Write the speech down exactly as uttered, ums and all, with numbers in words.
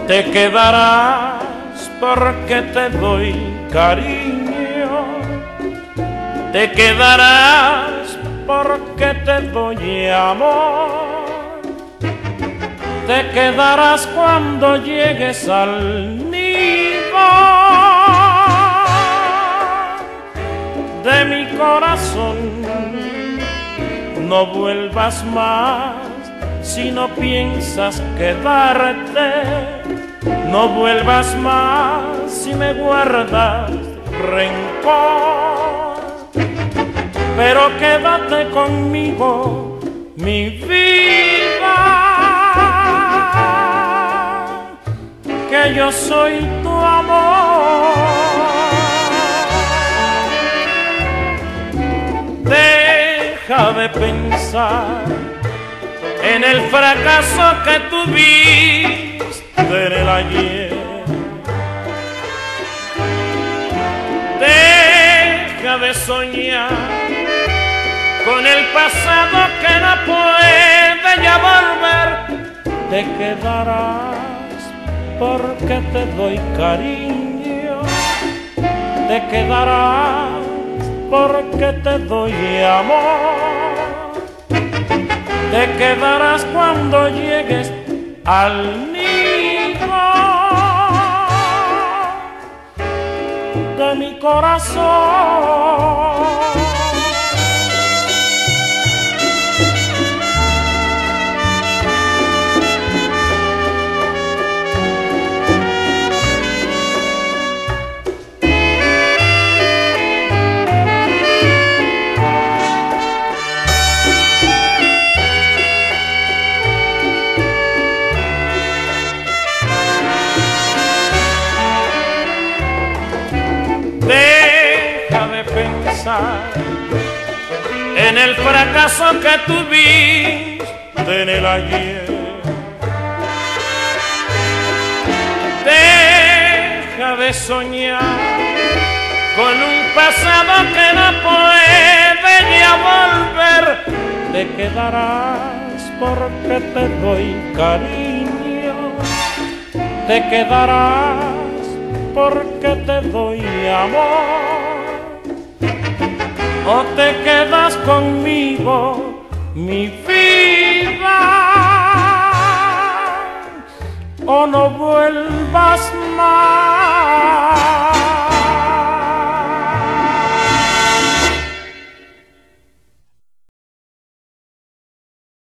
Te quedarás porque te doy cariño, te quedarás porque te doy amor, te quedarás cuando llegues al nido de mi corazón. No vuelvas más si no piensas quedarte, no vuelvas más si me guardas rencor, pero quédate conmigo, mi vida, que yo soy tu amor. Deja de pensar en el fracaso que tuviste en el ayer. Deja de soñar con el pasado que no puede ya volver. Te quedarás porque te doy cariño, te quedarás porque te doy amor, te quedarás cuando llegues al nido de mi corazón. Deja de pensar en el fracaso que tuviste en el ayer. Deja de soñar con un pasado que no puede ya volver. Te quedarás porque te doy cariño, te quedarás porque te doy amor, o te quedas conmigo, mi vida, o no vuelvas más.